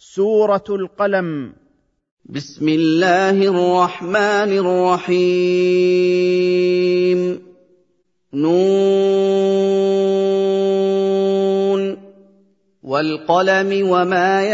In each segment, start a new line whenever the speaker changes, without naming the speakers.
سورة القلم.
بسم الله الرحمن الرحيم. نون والقلم وما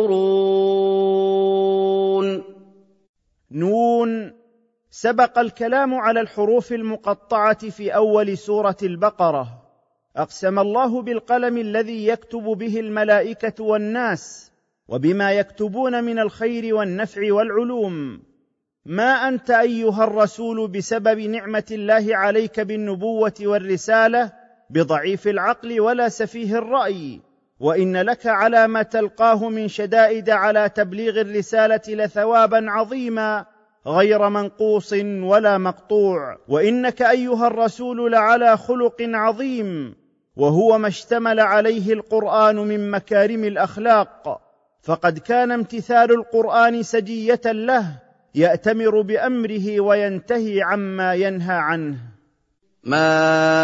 يسطرون.
نون. سبق الكلام على الحروف المقطعة في أول سورة البقرة. أقسم الله بالقلم الذي يكتب به الملائكة والناس وبما يكتبون من الخير والنفع والعلوم. ما أنت أيها الرسول بسبب نعمة الله عليك بالنبوة والرسالة بضعيف العقل ولا سفيه الرأي، وإن لك على ما تلقاه من شدائد على تبليغ الرسالة لثوابا عظيما غير منقوص ولا مقطوع، وإنك أيها الرسول لعلى خلق عظيم، وهو ما اشتمل عليه القرآن من مكارم الأخلاق، فقد كان امتثال القرآن سجية له يأتمر بأمره وينتهي عما ينهى عنه.
ما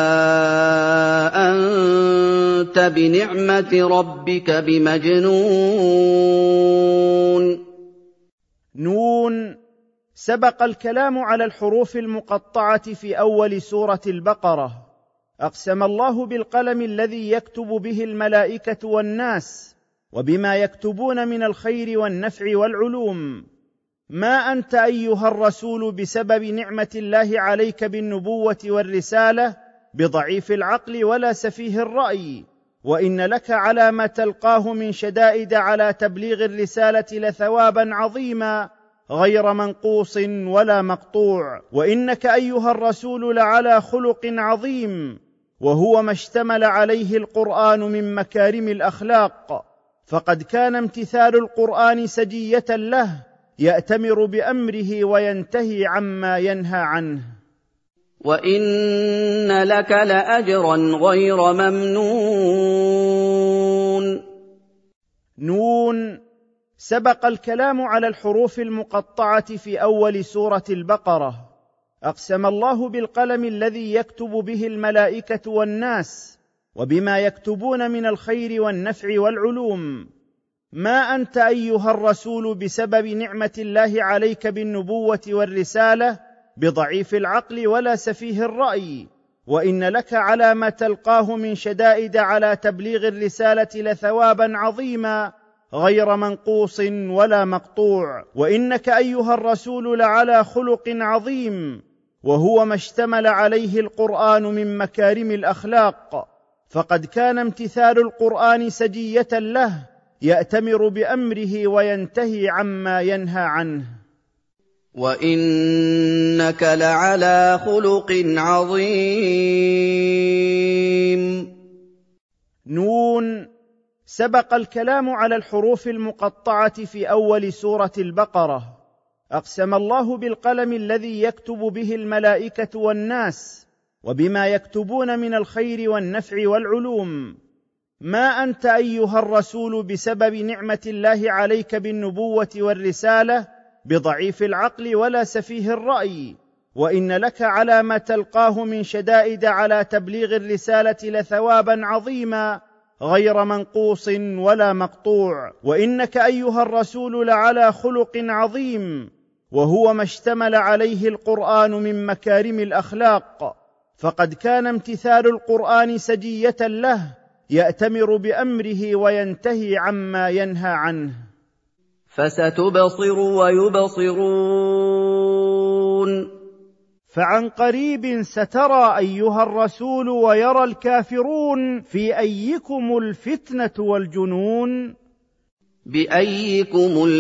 أنت بنعمة ربك بمجنون.
نون. سبق الكلام على الحروف المقطعة في أول سورة البقرة. أقسم الله بالقلم الذي يكتب به الملائكة والناس وبما يكتبون من الخير والنفع والعلوم. ما أنت أيها الرسول بسبب نعمة الله عليك بالنبوة والرسالة بضعيف العقل ولا سفيه الرأي، وإن لك على ما تلقاه من شدائد على تبليغ الرسالة لثوابا عظيما غير منقوص ولا مقطوع، وإنك أيها الرسول لعلى خلق عظيم، وهو ما اشتمل عليه القرآن من مكارم الأخلاق، فقد كان امتثال القرآن سجية له يأتمر بأمره وينتهي عما ينهى عنه.
وإن لك لأجرا غير ممنون.
نون. سبق الكلام على الحروف المقطعة في أول سورة البقرة. أقسم الله بالقلم الذي يكتب به الملائكة والناس وبما يكتبون من الخير والنفع والعلوم. ما أنت أيها الرسول بسبب نعمة الله عليك بالنبوة والرسالة بضعيف العقل ولا سفيه الرأي، وإن لك على ما تلقاه من شدائد على تبليغ الرسالة لثوابا عظيما غير منقوص ولا مقطوع، وإنك أيها الرسول لعلى خلق عظيم، وهو ما اشتمل عليه القرآن من مكارم الأخلاق، فقد كان امتثال القرآن سجية له يأتمر بأمره وينتهي عما ينهى عنه.
وإنك لعلى خلق عظيم.
نون. سبق الكلام على الحروف المقطعة في أول سورة البقرة. أقسم الله بالقلم الذي يكتب به الملائكة والناس وبما يكتبون من الخير والنفع والعلوم. ما أنت أيها الرسول بسبب نعمة الله عليك بالنبوة والرسالة بضعيف العقل ولا سفيه الرأي، وإن لك على ما تلقاه من شدائد على تبليغ الرسالة لثوابا عظيما غير منقوص ولا مقطوع، وإنك أيها الرسول لعلى خلق عظيم، وهو ما اشتمل عليه القرآن من مكارم الأخلاق، فقد كان امتثال القرآن سجية له يأتمر بأمره وينتهي عما ينهى عنه.
فستبصر ويبصرون.
فعن قريب سترى أيها الرسول ويرى الكافرون في أيكم الفتنة والجنون.
بأيكم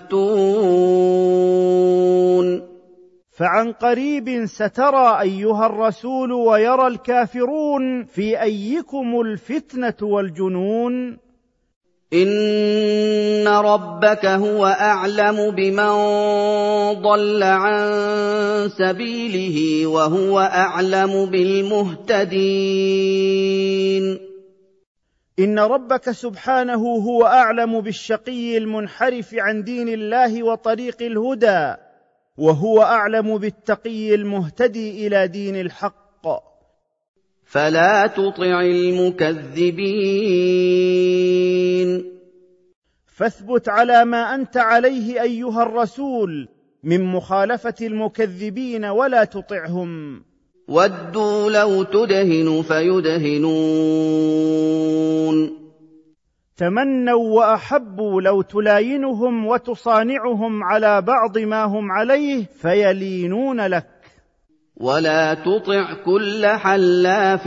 المفتون.
فعن قريب سترى أيها الرسول ويرى الكافرون في أيكم الفتنة والجنون.
إن ربك هو أعلم بمن ضل عن سبيله وهو أعلم بالمهتدين.
إن ربك سبحانه هو أعلم بالشقي المنحرف عن دين الله وطريق الهدى، وهو أعلم بالتقي المهتدي إلى دين الحق.
فلا تطع المكذبين.
فاثبت على ما أنت عليه أيها الرسول من مخالفة المكذبين ولا تطعهم.
وَدُّوا لَوْ تُدْهِنُ فَيُدْهِنُونَ.
تمنوا وأحبوا لو تلاينهم وتصانعهم على بعض ما هم عليه فيلينون لك.
وَلَا تُطِعْ كُلَّ حَلَّافٍ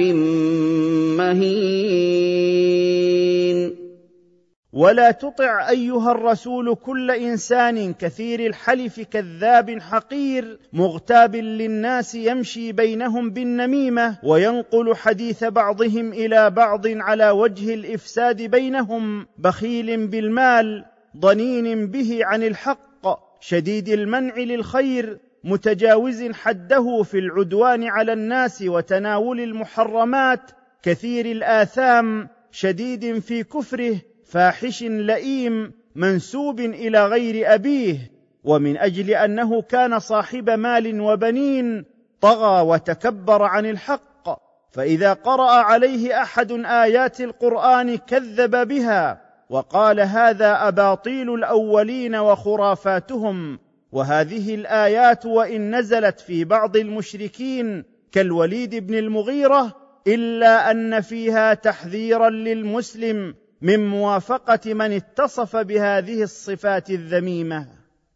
مَّهِينٍ.
ولا تطع أيها الرسول كل إنسان كثير الحلف كذاب حقير مغتاب للناس يمشي بينهم بالنميمة وينقل حديث بعضهم إلى بعض على وجه الإفساد بينهم، بخيل بالمال ضنين به عن الحق شديد المنع للخير متجاوز حده في العدوان على الناس وتناول المحرمات، كثير الآثام شديد في كفره فاحش لئيم منسوب إلى غير أبيه. ومن أجل أنه كان صاحب مال وبنين طغى وتكبر عن الحق، فإذا قرأ عليه أحد آيات القرآن كذب بها وقال هذا أباطيل الأولين وخرافاتهم. وهذه الآيات وإن نزلت في بعض المشركين كالوليد بن المغيرة إلا أن فيها تحذيرا للمسلم من موافقة من اتصف بهذه الصفات الذميمة.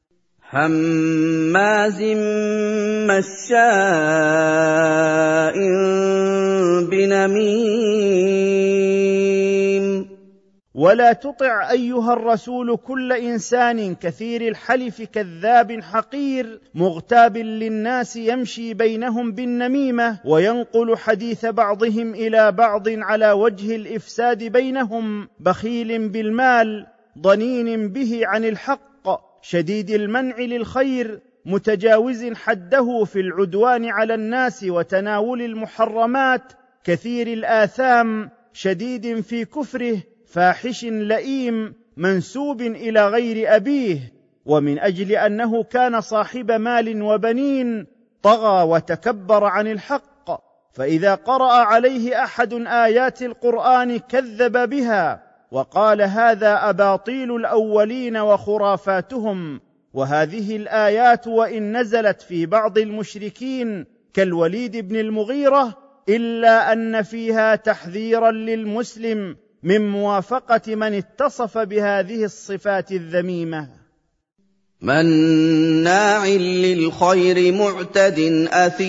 هماز مشاء بنميم.
ولا تطع أيها الرسول كل إنسان كثير الحلف كذاب حقير مغتاب للناس يمشي بينهم بالنميمة وينقل حديث بعضهم إلى بعض على وجه الإفساد بينهم، بخيل بالمال ضنين به عن الحق شديد المنع للخير متجاوز حده في العدوان على الناس وتناول المحرمات، كثير الآثام شديد في كفره فاحش لئيم منسوب إلى غير أبيه. ومن أجل أنه كان صاحب مال وبنين طغى وتكبر عن الحق، فإذا قرأ عليه أحد آيات القرآن كذب بها وقال هذا أباطيل الأولين وخرافاتهم. وهذه الآيات وإن نزلت في بعض المشركين كالوليد بن المغيرة إلا أن فيها تحذيرا للمسلم من موافقة من اتصف بهذه الصفات الذميمة.
مناع للخير معتد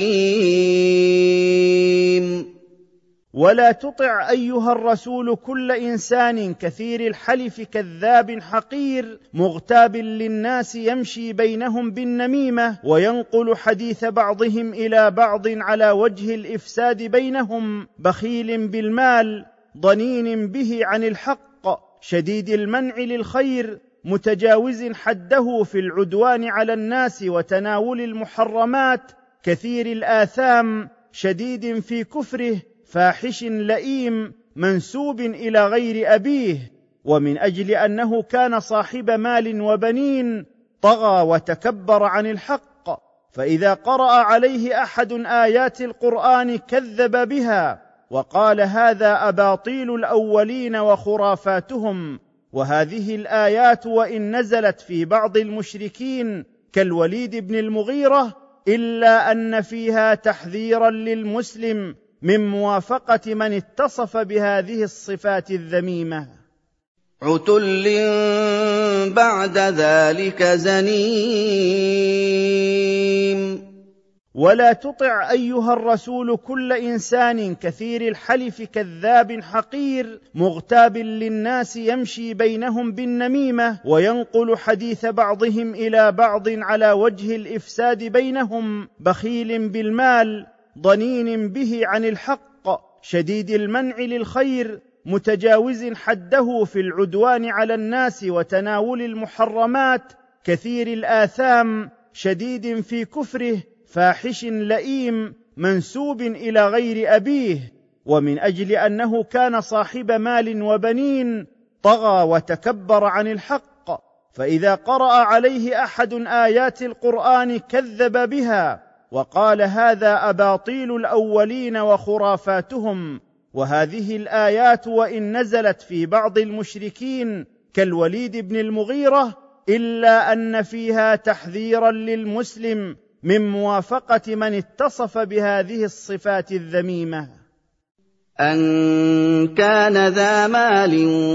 أثيم.
ولا تطع أيها الرسول كل إنسان كثير الحلف كذاب حقير مغتاب للناس يمشي بينهم بالنميمة وينقل حديث بعضهم إلى بعض على وجه الإفساد بينهم، بخيل بالمال ضنين به عن الحق شديد المنع للخير متجاوز حده في العدوان على الناس وتناول المحرمات، كثير الآثام شديد في كفره فاحش لئيم منسوب إلى غير أبيه. ومن أجل أنه كان صاحب مال وبنين طغى وتكبر عن الحق، فإذا قرأ عليه أحد آيات القرآن كذب بها وقال هذا أباطيل الأولين وخرافاتهم. وهذه الآيات وإن نزلت في بعض المشركين كالوليد بن المغيرة إلا أن فيها تحذيرا للمسلم من موافقة من اتصف بهذه الصفات الذميمة.
عتل بعد ذلك زنيم.
ولا تطع أيها الرسول كل إنسان كثير الحلف كذاب حقير مغتاب للناس يمشي بينهم بالنميمة وينقل حديث بعضهم إلى بعض على وجه الإفساد بينهم، بخيل بالمال ضنين به عن الحق شديد المنع للخير متجاوز حده في العدوان على الناس وتناول المحرمات، كثير الآثام شديد في كفره فاحش لئيم منسوب إلى غير أبيه. ومن أجل أنه كان صاحب مال وبنين طغى وتكبر عن الحق، فإذا قرأ عليه أحد آيات القرآن كذب بها وقال هذا أباطيل الأولين وخرافاتهم. وهذه الآيات وإن نزلت في بعض المشركين كالوليد بن المغيرة، إلا أن فيها تحذيرا للمسلم من موافقة من اتصف بهذه الصفات الذميمة.
أن كان ذا مال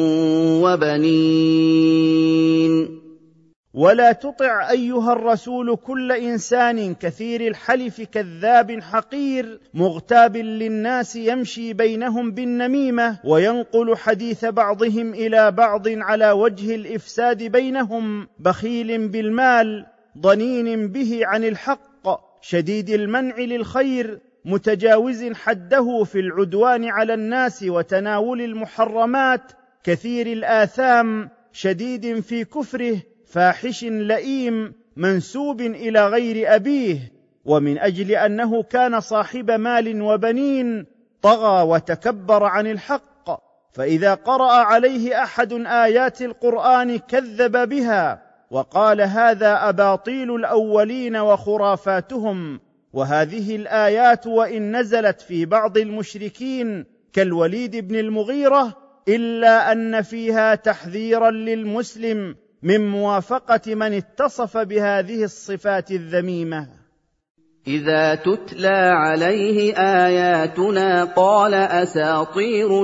وبنين.
ولا تطع أيها الرسول كل إنسان كثير الحلف كذاب حقير مغتاب للناس يمشي بينهم بالنميمة وينقل حديث بعضهم إلى بعض على وجه الإفساد بينهم، بخيل بالمال ضنين به عن الحق شديد المنع للخير متجاوز حده في العدوان على الناس وتناول المحرمات، كثير الآثام شديد في كفره فاحش لئيم منسوب إلى غير أبيه. ومن أجل أنه كان صاحب مال وبنين طغى وتكبر عن الحق، فإذا قرأ عليه أحد آيات القرآن كذب بها وقال هذا أباطيل الأولين وخرافاتهم. وهذه الآيات وإن نزلت في بعض المشركين كالوليد بن المغيرة، إلا أن فيها تحذيرا للمسلم من موافقة من اتصف بهذه الصفات الذميمة.
إذا تتلى عليه آياتنا قال أساطير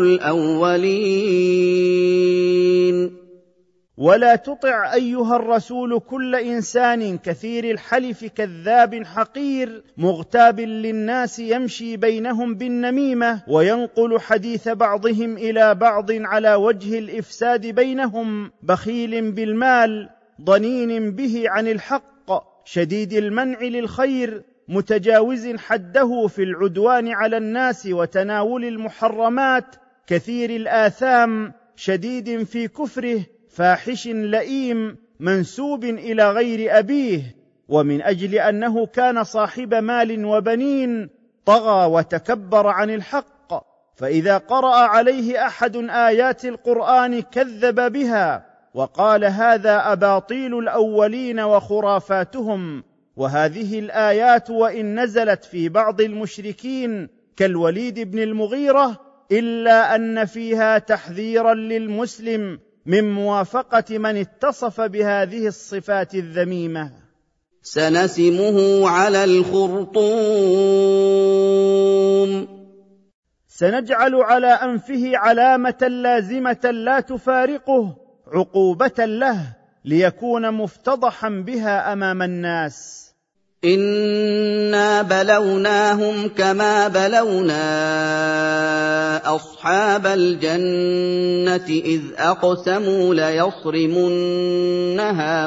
الأولين.
ولا تطع أيها الرسول كل إنسان كثير الحلف كذاب حقير مغتاب للناس يمشي بينهم بالنميمة وينقل حديث بعضهم إلى بعض على وجه الإفساد بينهم، بخيل بالمال ضنين به عن الحق شديد المنع للخير متجاوز حده في العدوان على الناس وتناول المحرمات، كثير الآثام شديد في كفره فاحش لئيم منسوب إلى غير أبيه. ومن أجل أنه كان صاحب مال وبنين طغى وتكبر عن الحق، فإذا قرأ عليه أحد آيات القرآن كذب بها وقال هذا أباطيل الأولين وخرافاتهم. وهذه الآيات وإن نزلت في بعض المشركين كالوليد بن المغيرة، إلا أن فيها تحذيرا للمسلم من موافقة من اتصف بهذه الصفات الذميمة.
سنسمه على الخرطوم.
سنجعل على أنفه علامة لازمة لا تفارقه عقوبة له ليكون مفتضحا بها أمام الناس.
إنا بلوناهم كما بلونا أصحاب الجنة إذ أقسموا ليصرمنها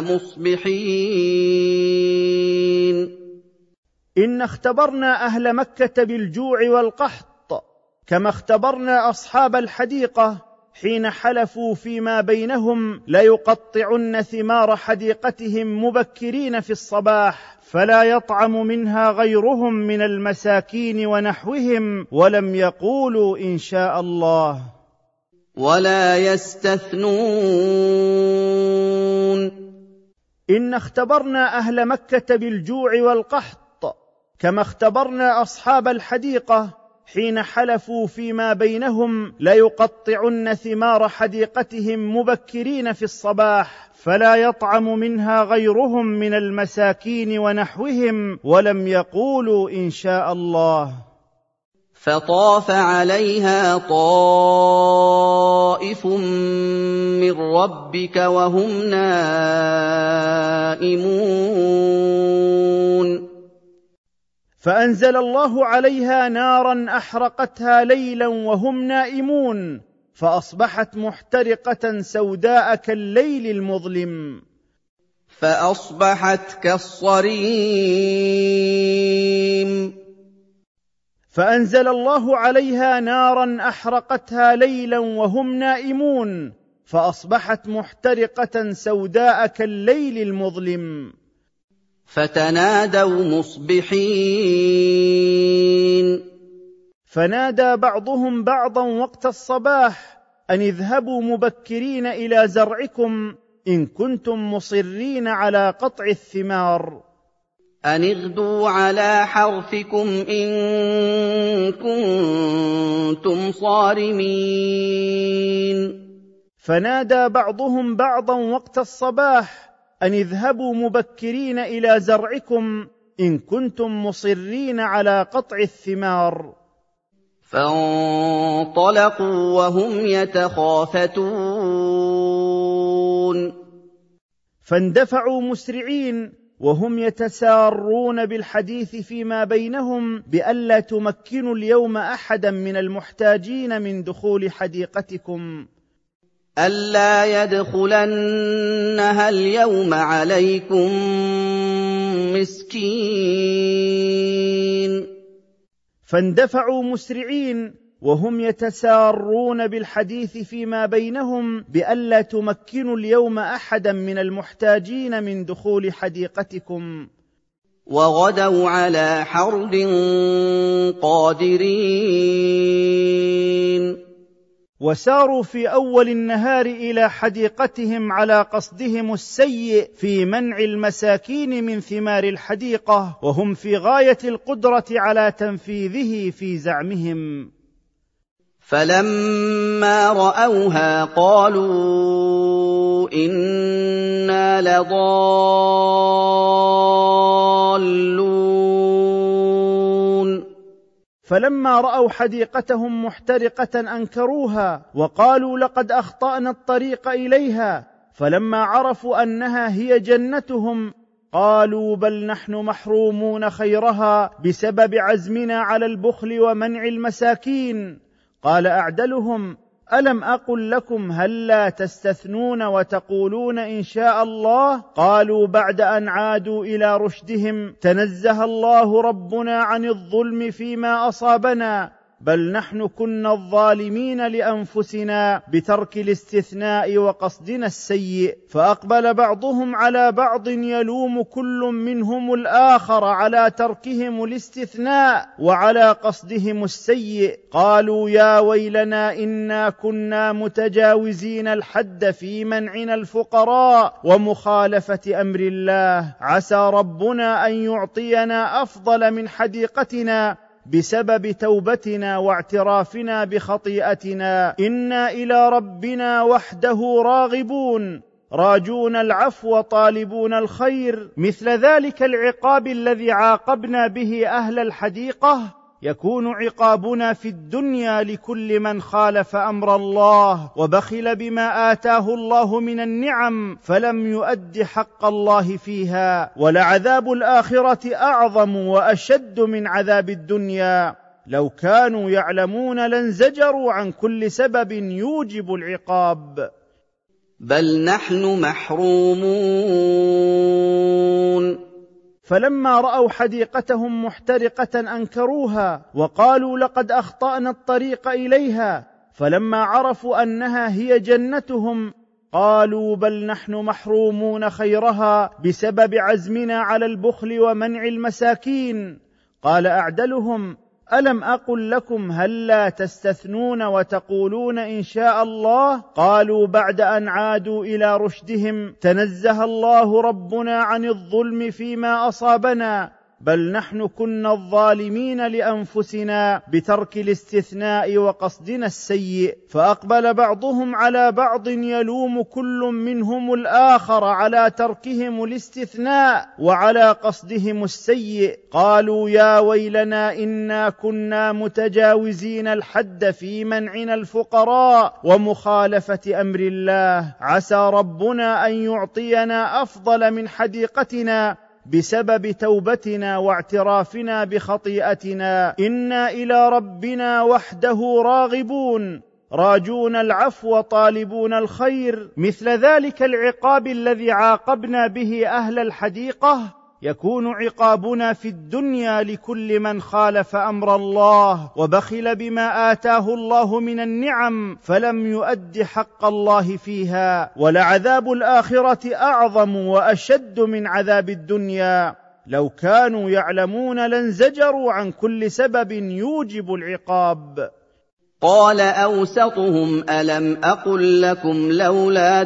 مصبحين.
إن اختبرنا أهل مكة بالجوع والقحط كما اختبرنا أصحاب الحديقة حين حلفوا فيما بينهم ليقطعن ثمار حديقتهم مبكرين في الصباح فلا يطعم منها غيرهم من المساكين ونحوهم ولم يقولوا إن شاء الله.
ولا يستثنون.
إن اختبرنا أهل مكة بالجوع والقحط كما اختبرنا أصحاب الحديقة حين حلفوا فيما بينهم ليقطعن ثمار حديقتهم مبكرين في الصباح فلا يطعم منها غيرهم من المساكين ونحوهم ولم يقولوا إن شاء الله.
فطاف عليها طائف من ربك وهم نائمون.
فأنزل الله عليها نارا أحرقتها ليلا وهم نائمون فأصبحت محترقة سوداء كالليل المظلم.
فأصبحت كالصريم.
فأنزل الله عليها نارا أحرقتها ليلا وهم نائمون فأصبحت محترقة سوداء كالليل المظلم.
فتنادوا مصبحين.
فنادى بعضهم بعضا وقت الصباح أن اذهبوا مبكرين إلى زرعكم إن كنتم مصرين على قطع الثمار.
أن اغدوا على حرثكم إن كنتم صارمين.
فنادى بعضهم بعضا وقت الصباح أن اذهبوا مبكرين إلى زرعكم إن كنتم مصرين على قطع الثمار.
فانطلقوا وهم يتخافتون.
فاندفعوا مسرعين وهم يتسارون بالحديث فيما بينهم بألا تمكنوا اليوم أحدا من المحتاجين من دخول حديقتكم،
ألا يدخلنها اليوم عليكم مسكين.
فاندفعوا مسرعين وهم يتسارون بالحديث فيما بينهم بألا تمكنوا اليوم أحدا من المحتاجين من دخول حديقتكم،
وغدوا على حرد قادرين.
وساروا في أول النهار إلى حديقتهم على قصدهم السيء في منع المساكين من ثمار الحديقة، وهم في غاية القدرة على تنفيذه في زعمهم.
فلما رأوها قالوا إنا لضالون.
فلما رأوا حديقتهم محترقة أنكروها وقالوا لقد أخطأنا الطريق إليها، فلما عرفوا أنها هي جنتهم قالوا بل نحن محرومون خيرها بسبب عزمنا على البخل ومنع المساكين. قال أعدلهم ألم أقل لكم هلا تستثنون وتقولون إن شاء الله؟ قالوا بعد أن عادوا إلى رشدهم تنزه الله ربنا عن الظلم فيما أصابنا، بل نحن كنا الظالمين لأنفسنا بترك الاستثناء وقصدنا السيء. فأقبل بعضهم على بعض يلوم كل منهم الآخر على تركهم الاستثناء وعلى قصدهم السيء. قالوا يا ويلنا إنا كنا متجاوزين الحد في منعنا الفقراء ومخالفة أمر الله، عسى ربنا أن يعطينا أفضل من حديقتنا بسبب توبتنا واعترافنا بخطيئتنا، إنا إلى ربنا وحده راغبون راجون العفو طالبون الخير. مثل ذلك العقاب الذي عاقبنا به أهل الحديقة يكون عقابنا في الدنيا لكل من خالف أمر الله وبخل بما آتاه الله من النعم فلم يؤد حق الله فيها، ولعذاب الآخرة أعظم وأشد من عذاب الدنيا. لو كانوا يعلمون لانزجروا عن كل سبب يوجب العقاب.
بل نحن محرومون.
فلما رأوا حديقتهم محترقة أنكروها وقالوا لقد أخطأنا الطريق إليها، فلما عرفوا أنها هي جنتهم قالوا بل نحن محرومون خيرها بسبب عزمنا على البخل ومنع المساكين. قال أعدلهم ألم أقل لكم هلا تستثنون وتقولون إن شاء الله؟ قالوا بعد أن عادوا إلى رشدهم تنزه الله ربنا عن الظلم فيما أصابنا، بل نحن كنا الظالمين لأنفسنا بترك الاستثناء وقصدنا السيء. فأقبل بعضهم على بعض يلوم كل منهم الآخر على تركهم الاستثناء وعلى قصدهم السيء. قالوا يا ويلنا إنا كنا متجاوزين الحد في منعنا الفقراء ومخالفة أمر الله، عسى ربنا أن يعطينا أفضل من حديقتنا بسبب توبتنا واعترافنا بخطيئتنا، إنا إلى ربنا وحده راغبون راجون العفو طالبون الخير. مثل ذلك العقاب الذي عاقبنا به أهل الحديقة يكون عقابنا في الدنيا لكل من خالف أمر الله وبخل بما آتاه الله من النعم فلم يؤد حق الله فيها، ولعذاب الآخرة أعظم وأشد من عذاب الدنيا. لو كانوا يعلمون لانزجروا عن كل سبب يوجب العقاب.
قال أوسطهم ألم أقل لكم لولا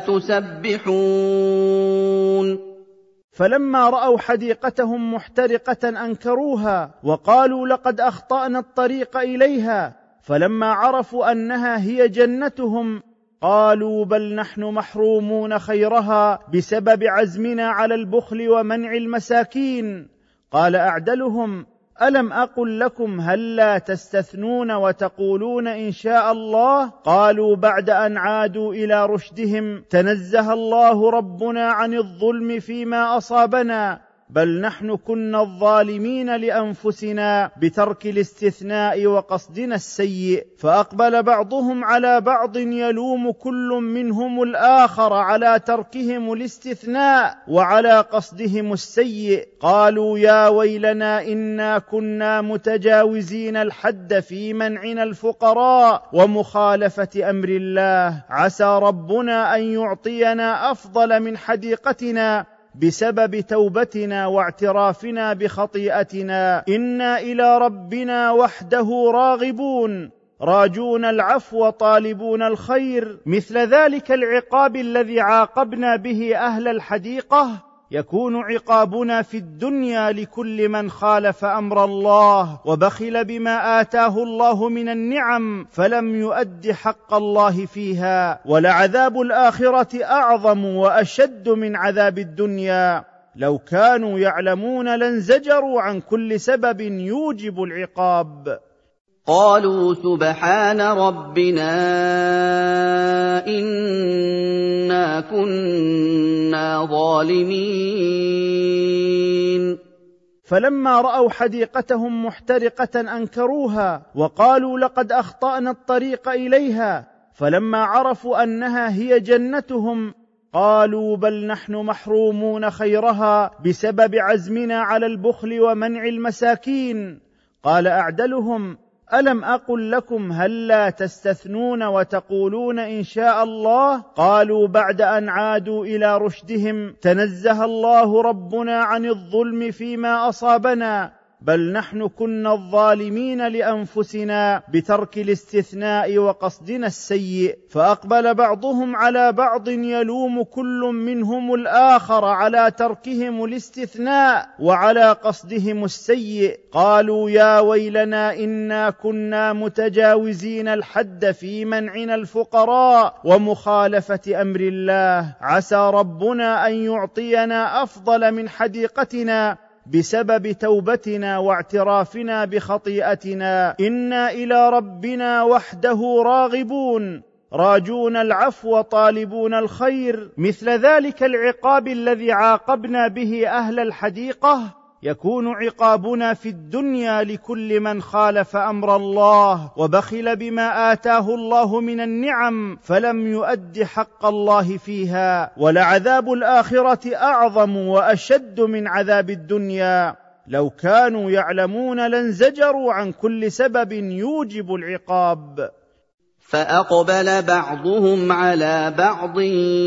تسبحون.
فلما رأوا حديقتهم محترقة أنكروها وقالوا لقد أخطأنا الطريق إليها، فلما عرفوا أنها هي جنتهم قالوا بل نحن محرومون خيرها بسبب عزمنا على البخل ومنع المساكين. قال أعدلهم: ألم أقل لكم هلا تستثنون وتقولون إن شاء الله؟ قالوا بعد أن عادوا إلى رشدهم: تنزه الله ربنا عن الظلم فيما أصابنا، بل نحن كنا الظالمين لأنفسنا بترك الاستثناء وقصدنا السيء. فأقبل بعضهم على بعض يلوم كل منهم الآخر على تركهم الاستثناء وعلى قصدهم السيء. قالوا يا ويلنا إنا كنا متجاوزين الحد في منعنا الفقراء ومخالفة أمر الله، عسى ربنا أن يعطينا أفضل من حديقتنا بسبب توبتنا واعترافنا بخطيئتنا، إنا إلى ربنا وحده راغبون، راجون العفو طالبون الخير. مثل ذلك العقاب الذي عاقبنا به أهل الحديقة يكون عقابنا في الدنيا لكل من خالف أمر الله وبخل بما آتاه الله من النعم فلم يؤد حق الله فيها، ولعذاب الآخرة أعظم وأشد من عذاب الدنيا. لو كانوا يعلمون لانزجروا عن كل سبب يوجب العقاب.
قالوا سبحان ربنا إنا كنا ظالمين.
فلما رأوا حديقتهم محترقة أنكروها وقالوا لقد أخطأنا الطريق إليها، فلما عرفوا أنها هي جنتهم قالوا بل نحن محرومون خيرها بسبب عزمنا على البخل ومنع المساكين. قال أعدلهم: ألم أقل لكم هلا تستثنون وتقولون إن شاء الله؟ قالوا بعد أن عادوا إلى رشدهم: تنزه الله ربنا عن الظلم فيما أصابنا، بل نحن كنا الظالمين لأنفسنا بترك الاستثناء وقصدنا السيء. فأقبل بعضهم على بعض يلوم كل منهم الآخر على تركهم الاستثناء وعلى قصدهم السيء. قالوا يا ويلنا إنا كنا متجاوزين الحد في منعنا الفقراء ومخالفة أمر الله، عسى ربنا أن يعطينا أفضل من حديقتنا بسبب توبتنا واعترافنا بخطيئتنا، إنا إلى ربنا وحده راغبون، راجون العفو طالبون الخير. مثل ذلك العقاب الذي عاقبنا به أهل الحديقة يكون عقابنا في الدنيا لكل من خالف أمر الله وبخل بما آتاه الله من النعم فلم يؤد حق الله فيها، ولعذاب الآخرة أعظم وأشد من عذاب الدنيا. لو كانوا يعلمون لانزجروا عن كل سبب يوجب العقاب.
فأقبل بعضهم على بعض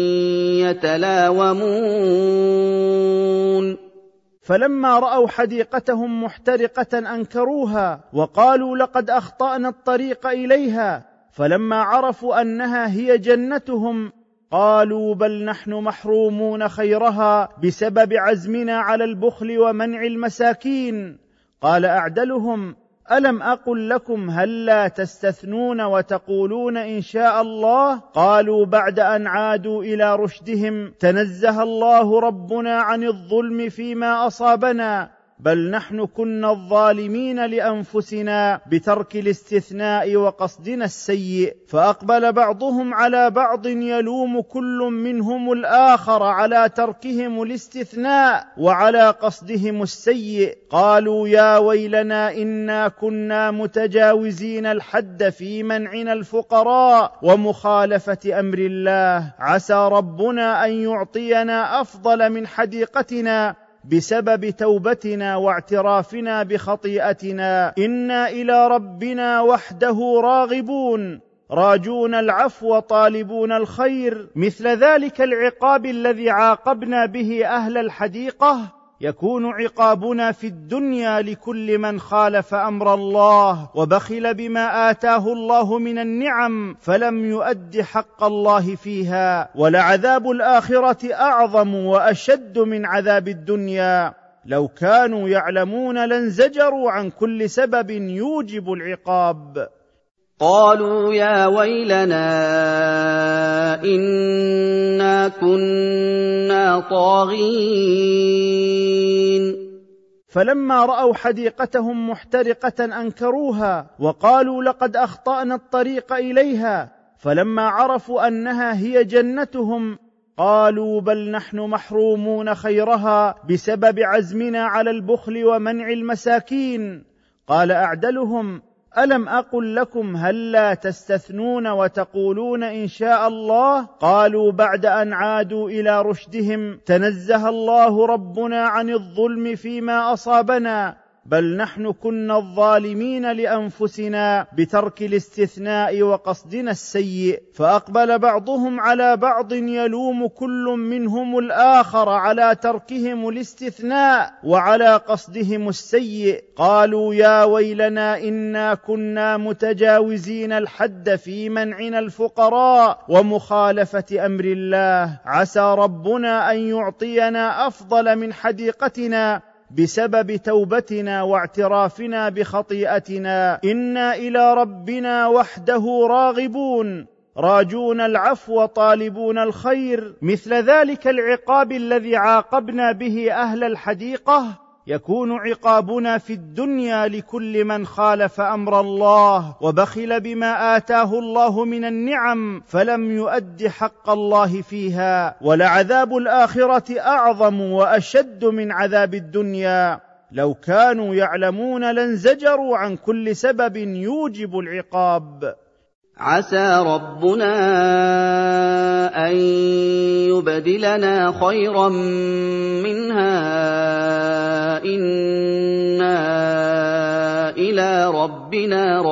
يتلاومون.
فلما رأوا حديقتهم محترقة أنكروها وقالوا لقد أخطأنا الطريق إليها، فلما عرفوا أنها هي جنتهم قالوا بل نحن محرومون خيرها بسبب عزمنا على البخل ومنع المساكين. قال أعدلهم: ألم أقل لكم هلا تستثنون وتقولون إن شاء الله؟ قالوا بعد أن عادوا إلى رشدهم: تنزه الله ربنا عن الظلم فيما أصابنا، بل نحن كنا الظالمين لأنفسنا بترك الاستثناء وقصدنا السيء. فأقبل بعضهم على بعض يلوم كل منهم الآخر على تركهم الاستثناء وعلى قصدهم السيء. قالوا يا ويلنا إنا كنا متجاوزين الحد في منعنا الفقراء ومخالفة أمر الله، عسى ربنا أن يعطينا أفضل من حديقتنا بسبب توبتنا واعترافنا بخطيئتنا، إنا إلى ربنا وحده راغبون، راجون العفو طالبون الخير. مثل ذلك العقاب الذي عاقبنا به أهل الحديقة يكون عقابنا في الدنيا لكل من خالف أمر الله وبخل بما آتاه الله من النعم فلم يؤد حق الله فيها، ولعذاب الآخرة أعظم وأشد من عذاب الدنيا. لو كانوا يعلمون لانزجروا عن كل سبب يوجب العقاب.
قَالُوا يَا وَيْلَنَا إِنَّا كُنَّا طَاغِينَ
فلما رأوا حديقتهم محترقة أنكروها وقالوا لقد أخطأنا الطريق إليها، فلما عرفوا أنها هي جنتهم قالوا بل نحن محرومون خيرها بسبب عزمنا على البخل ومنع المساكين. قال أعدلهم: ألم أقل لكم هلا تستثنون وتقولون إن شاء الله؟ قالوا بعد أن عادوا إلى رشدهم: تنزه الله ربنا عن الظلم فيما أصابنا، بل نحن كنا الظالمين لأنفسنا بترك الاستثناء وقصدنا السيء. فأقبل بعضهم على بعض يلوم كل منهم الآخر على تركهم الاستثناء وعلى قصدهم السيء. قالوا يا ويلنا إنا كنا متجاوزين الحد في منعنا الفقراء ومخالفة أمر الله، عسى ربنا أن يعطينا أفضل من حديقتنا بسبب توبتنا واعترافنا بخطيئتنا، إنا إلى ربنا وحده راغبون راجون العفو طالبون الخير. مثل ذلك العقاب الذي عاقبنا به أهل الحديقة يكون عقابنا في الدنيا لكل من خالف أمر الله وبخل بما آتاه الله من النعم فلم يؤد حق الله فيها، ولعذاب الآخرة أعظم وأشد من عذاب الدنيا. لو كانوا يعلمون لانزجروا عن كل سبب يوجب العقاب.
عسى ربنا أن يبدلنا خيرا منها إنا إلى ربنا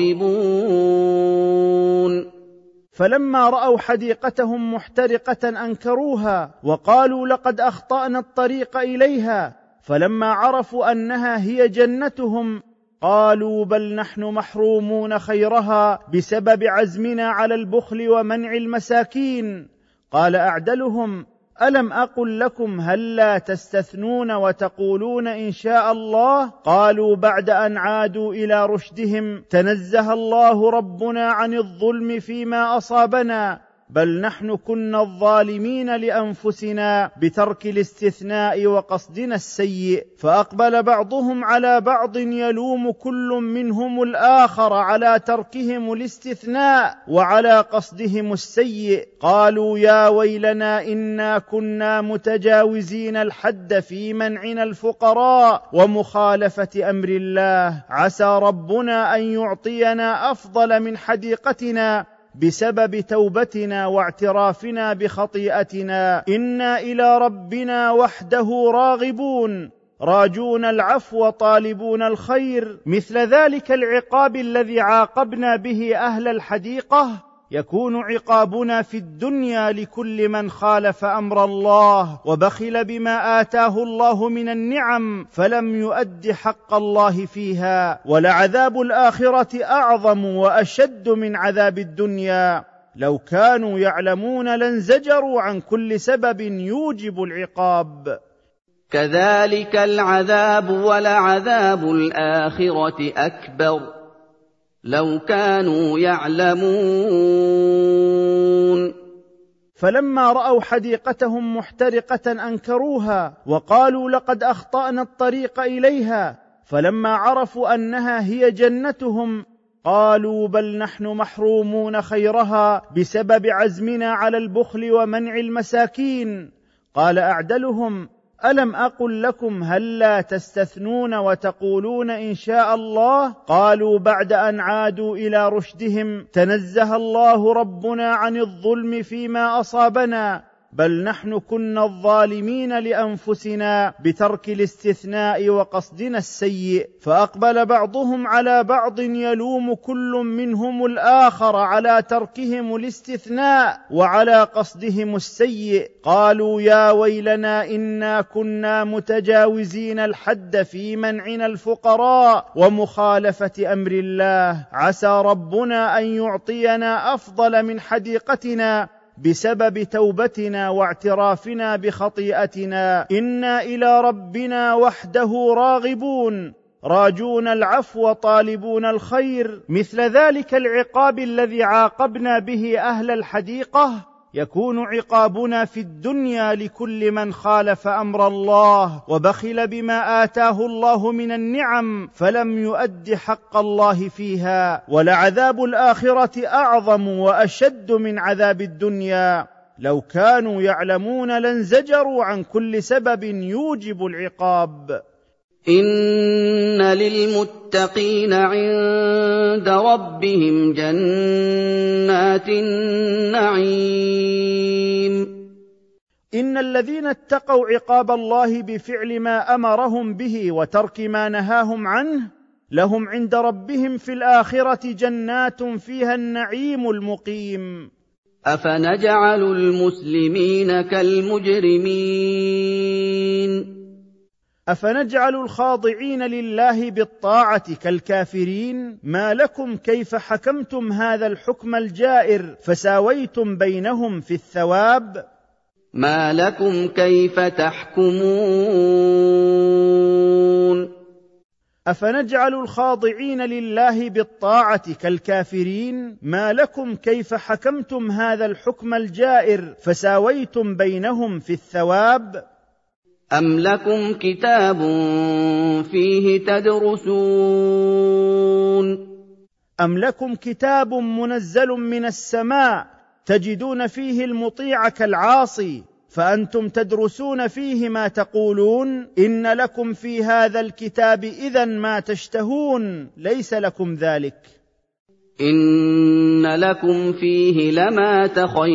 راغبون.
فلما رأوا حديقتهم محترقة أنكروها وقالوا لقد أخطأنا الطريق إليها، فلما عرفوا أنها هي جنتهم قالوا بل نحن محرومون خيرها بسبب عزمنا على البخل ومنع المساكين. قال أعدلهم: ألم أقل لكم هلا تستثنون وتقولون إن شاء الله؟ قالوا بعد أن عادوا إلى رشدهم: تنزه الله ربنا عن الظلم فيما أصابنا، بل نحن كنا الظالمين لأنفسنا بترك الاستثناء وقصدنا السيء. فأقبل بعضهم على بعض يلوم كل منهم الآخر على تركهم الاستثناء وعلى قصدهم السيء. قالوا يا ويلنا إنا كنا متجاوزين الحد في منعنا الفقراء ومخالفة أمر الله، عسى ربنا أن يعطينا أفضل من حديقتنا بسبب توبتنا واعترافنا بخطيئتنا، إنا إلى ربنا وحده راغبون راجون العفو طالبون الخير. مثل ذلك العقاب الذي عاقبنا به أهل الحديقة يكون عقابنا في الدنيا لكل من خالف أمر الله وبخل بما آتاه الله من النعم فلم يؤد حق الله فيها، ولعذاب الآخرة أعظم وأشد من عذاب الدنيا. لو كانوا يعلمون لانزجروا عن كل سبب يوجب العقاب.
كذلك العذاب ولعذاب الآخرة أكبر لو كانوا يعلمون.
فلما رأوا حديقتهم محترقة أنكروها وقالوا لقد أخطأنا الطريق إليها، فلما عرفوا أنها هي جنتهم قالوا بل نحن محرومون خيرها بسبب عزمنا على البخل ومنع المساكين. قال أعدلهم: ألم أقل لكم هلا تستثنون وتقولون إن شاء الله؟ قالوا بعد أن عادوا إلى رشدهم: تنزه الله ربنا عن الظلم فيما أصابنا، بل نحن كنا الظالمين لأنفسنا بترك الاستثناء وقصدنا السيء. فأقبل بعضهم على بعض يلوم كل منهم الآخر على تركهم الاستثناء وعلى قصدهم السيء. قالوا يا ويلنا إنا كنا متجاوزين الحد في منعنا الفقراء ومخالفة أمر الله، عسى ربنا أن يعطينا أفضل من حديقتنا بسبب توبتنا واعترافنا بخطيئتنا، إنا إلى ربنا وحده راغبون راجون العفو طالبون الخير، مثل ذلك العقاب الذي عاقبنا به أهل الحديقة يكون عقابنا في الدنيا لكل من خالف أمر الله وبخل بما آتاه الله من النعم فلم يؤد حق الله فيها. ولعذاب الآخرة أعظم وأشد من عذاب الدنيا، لو كانوا يعلمون لانزجروا عن كل سبب يوجب العقاب.
إن للمتقين عند ربهم جنات النعيم.
إن الذين اتقوا عقاب الله بفعل ما أمرهم به وترك ما نهاهم عنه لهم عند ربهم في الآخرة جنات فيها النعيم المقيم.
أفنجعل المسلمين كالمجرمين؟
أفنجعل الخاضعين لله بالطاعة كالكافرين؟ ما لكم كيف حكمتم هذا الحكم الجائر فساويتم بينهم في الثواب؟
ما لكم كيف تحكمون؟
أفنجعل الخاضعين لله بالطاعة كالكافرين؟ ما لكم كيف حكمتم هذا الحكم الجائر فساويتم بينهم في الثواب؟
أم لكم كتاب فيه تدرسون؟
أم لكم كتاب منزل من السماء تجدون فيه المطيع كالعاصي فأنتم تدرسون فيه ما تقولون؟ إن لكم في هذا الكتاب إذن ما تشتهون، ليس لكم ذلك.
إن لكم فيه لما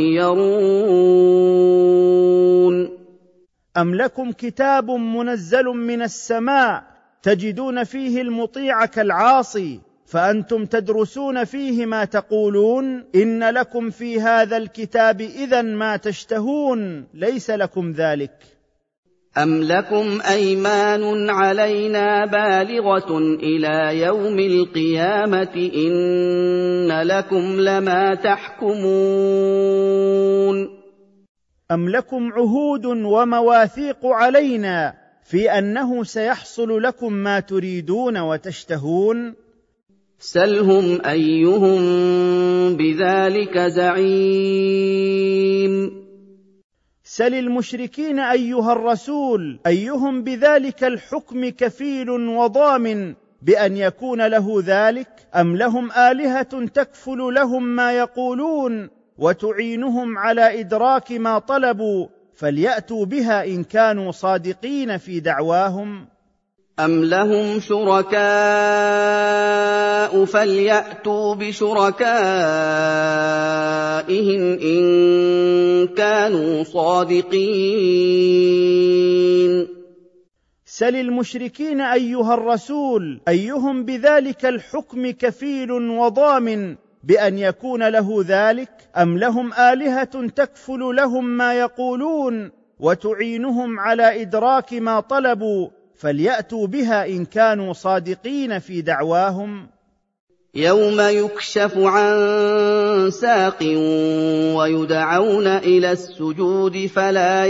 تخيرون.
أم لكم كتاب منزل من السماء تجدون فيه المطيع كالعاصي فأنتم تدرسون فيه ما تقولون؟ إن لكم في هذا الكتاب إذن ما تشتهون، ليس لكم ذلك.
أم لكم أيمان علينا بالغة إلى يوم القيامة إن لكم لما تحكمون.
أم لكم عهود ومواثيق علينا في أنه سيحصل لكم ما تريدون وتشتهون؟
سلهم أيهم بذلك زعيم.
سل المشركين أيها الرسول أيهم بذلك الحكم كفيل وضامن بأن يكون له ذلك؟ أم لهم آلهة تكفل لهم ما يقولون وتعينهم على إدراك ما طلبوا فليأتوا بها إن كانوا صادقين في دعواهم.
أم لهم شركاء فليأتوا بشركائهم إن كانوا صادقين.
سل المشركين أيها الرسول أيهم بذلك الحكم كفيل وضامن بأن يكون له ذلك؟ أم لهم آلهة تكفل لهم ما يقولون وتعينهم على إدراك ما طلبوا فليأتوا بها إن كانوا صادقين في دعواهم.
يوم يكشف عن ساق ويدعون إلى السجود فلا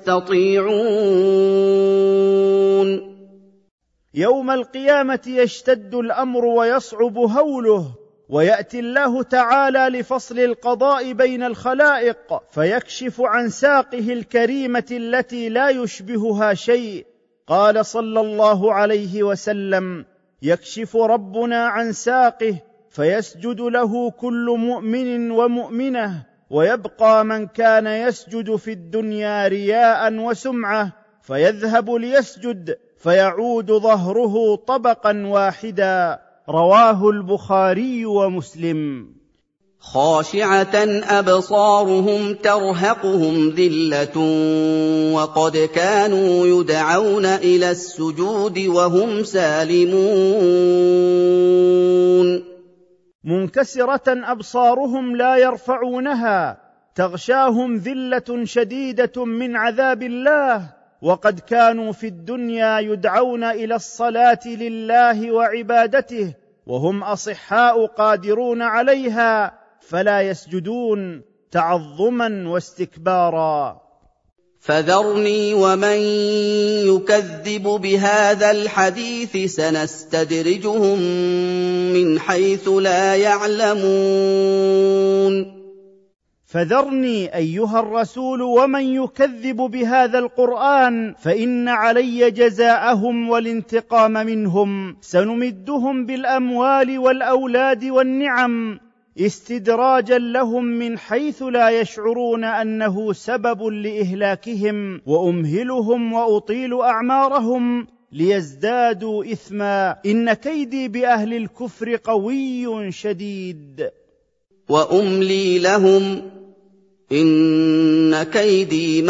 يستطيعون.
يوم القيامة يشتد الأمر ويصعب هوله ويأتي الله تعالى لفصل القضاء بين الخلائق فيكشف عن ساقه الكريمة التي لا يشبهها شيء. قال صلى الله عليه وسلم: يكشف ربنا عن ساقه فيسجد له كل مؤمن ومؤمنة ويبقى من كان يسجد في الدنيا رياء وسمعة فيذهب ليسجد فيعود ظهره طبقا واحدا. رواه البخاري ومسلم.
خاشعة أبصارهم ترهقهم ذلة وقد كانوا يدعون إلى السجود وهم سالمون.
منكسرة أبصارهم لا يرفعونها تغشاهم ذلة شديدة من عذاب الله وقد كانوا في الدنيا يدعون إلى الصلاة لله وعبادته وهم أصحاء قادرون عليها فلا يسجدون تعظما واستكبارا.
فذرني ومن يكذب بهذا الحديث سنستدرجهم من حيث لا يعلمون.
فذرني أيها الرسول ومن يكذب بهذا القرآن فإن علي جزاءهم والانتقام منهم، سنمدهم بالأموال والأولاد والنعم استدراجا لهم من حيث لا يشعرون أنه سبب لإهلاكهم، وأمهلهم وأطيل أعمارهم ليزدادوا إثما، إن كيدي بأهل الكفر قوي شديد.
وأملي لهم إن كيدي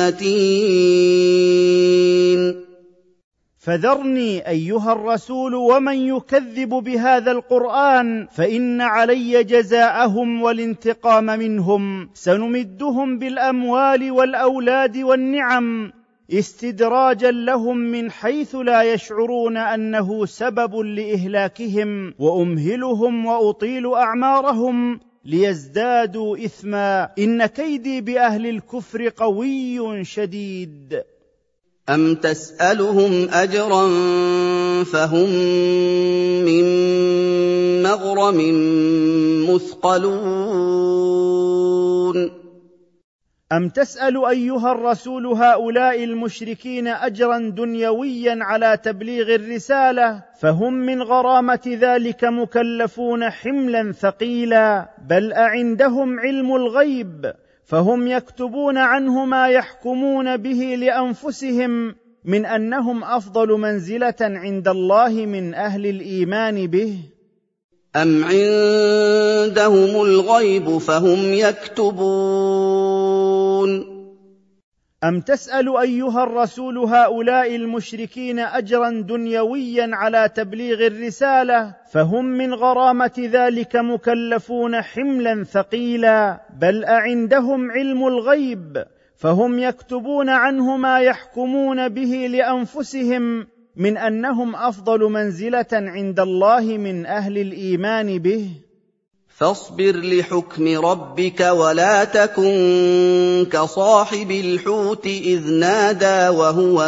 متين.
فذرني أيها الرسول ومن يكذب بهذا القرآن فإن علي جزاءهم والانتقام منهم، سنمدهم بالأموال والأولاد والنعم استدراجا لهم من حيث لا يشعرون أنه سبب لإهلاكهم، وأمهلهم وأطيل أعمارهم ليزدادوا إثما، إن كيدي بأهل الكفر قوي شديد.
أم تسألهم أجرا فهم من مغرم مثقلون.
أم تسأل أيها الرسول هؤلاء المشركين أجرا دنيويا على تبليغ الرسالة فهم من غرامة ذلك مكلفون حملا ثقيلا، بل أعندهم علم الغيب فهم يكتبون عنه ما يحكمون به لأنفسهم من أنهم أفضل منزلة عند الله من أهل الإيمان به.
أم عندهم الغيب فهم يكتبون.
أم تسأل أيها الرسول هؤلاء المشركين أجرا دنيويا على تبليغ الرسالة فهم من غرامة ذلك مكلفون حملا ثقيلا، بل أعندهم علم الغيب فهم يكتبون عنه ما يحكمون به لأنفسهم من أنهم أفضل منزلة عند الله من أهل الإيمان به.
فاصبر لحكم ربك ولا تكن كصاحب الحوت إذ نادى وهو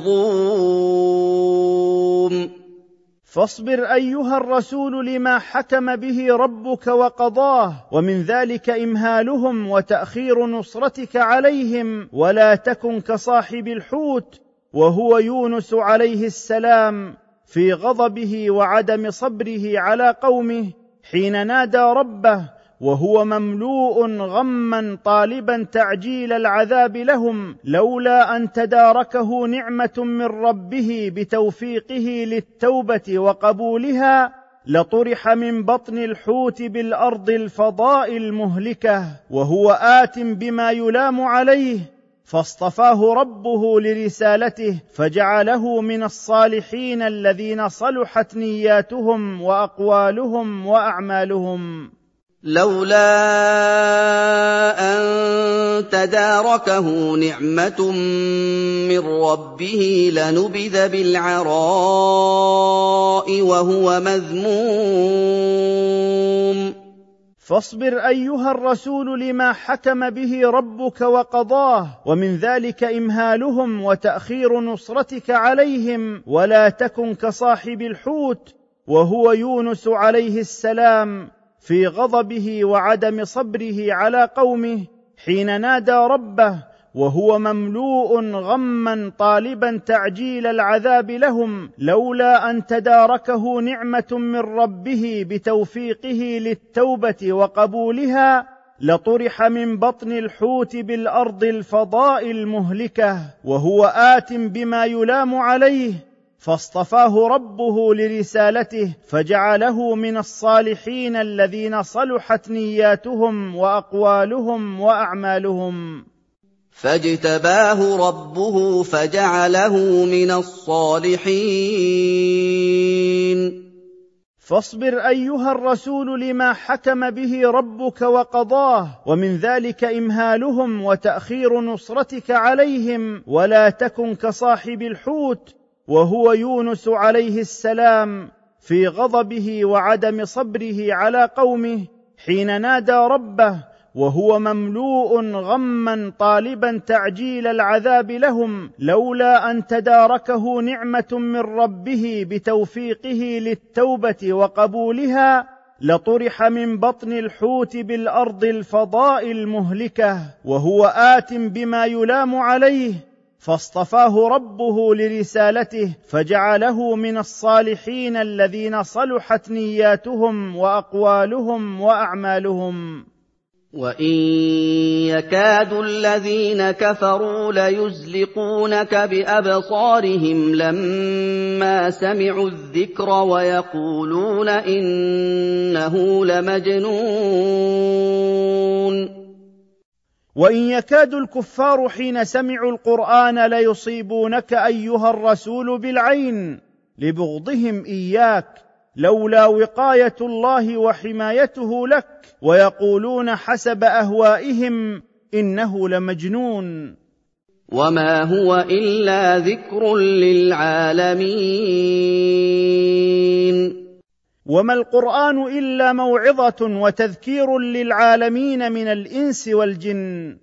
مكظوم.
فاصبر أيها الرسول لما حكم به ربك وقضاه، ومن ذلك إمهالهم وتأخير نصرتك عليهم، ولا تكن كصاحب الحوت وهو يونس عليه السلام في غضبه وعدم صبره على قومه حين نادى ربه وهو مملوء غما طالبا تعجيل العذاب لهم، لولا أن تداركه نعمة من ربه بتوفيقه للتوبة وقبولها لطرح من بطن الحوت بالأرض الفضاء المهلكة، وهو آت بما يلام عليه، فاصطفاه ربه لرسالته فجعله من الصالحين الذين صلحت نياتهم وأقوالهم وأعمالهم.
لولا أن تداركه نعمة من ربه لنبذ بالعراء وهو مذموم.
فاصبر أيها الرسول لما حكم به ربك وقضاه، ومن ذلك إمهالهم وتأخير نصرتك عليهم، ولا تكن كصاحب الحوت وهو يونس عليه السلام في غضبه وعدم صبره على قومه حين نادى ربه وهو مملوء غما طالبا تعجيل العذاب لهم، لولا أن تداركه نعمة من ربه بتوفيقه للتوبة وقبولها لطرح من بطن الحوت بالأرض الفضاء المهلكة، وهو آت بما يلام عليه، فاصطفاه ربه لرسالته فجعله من الصالحين الذين صلحت نياتهم وأقوالهم وأعمالهم.
فاجتباه ربه فجعله من الصالحين.
فاصبر أيها الرسول لما حكم به ربك وقضاه، ومن ذلك إمهالهم وتأخير نصرتك عليهم، ولا تكن كصاحب الحوت وهو يونس عليه السلام في غضبه وعدم صبره على قومه حين نادى ربه وهو مملوء غما طالبا تعجيل العذاب لهم، لولا ان تداركه نعمه من ربه بتوفيقه للتوبه وقبولها لطرح من بطن الحوت بالارض الفضاء المهلكه، وهو ات بما يلام عليه، فاصطفاه ربه لرسالته فجعله من الصالحين الذين صلحت نياتهم واقوالهم واعمالهم.
وَإِن يَكَادُ الَّذِينَ كَفَرُوا لَيُزْلِقُونَكَ بِأَبْصَارِهِمْ لَمَّا سَمِعُوا الذِّكْرَ وَيَقُولُونَ إِنَّهُ لَمَجْنُونٌ.
وإن يكاد الكفار حين سمعوا القرآن ليصيبونك أيها الرسول بالعين لبغضهم إياك، لولا وقاية الله وحمايته لك، ويقولون حسب أهوائهم إنه لمجنون.
وما هو إلا ذكر للعالمين.
وما القرآن إلا موعظة وتذكير للعالمين من الإنس والجن.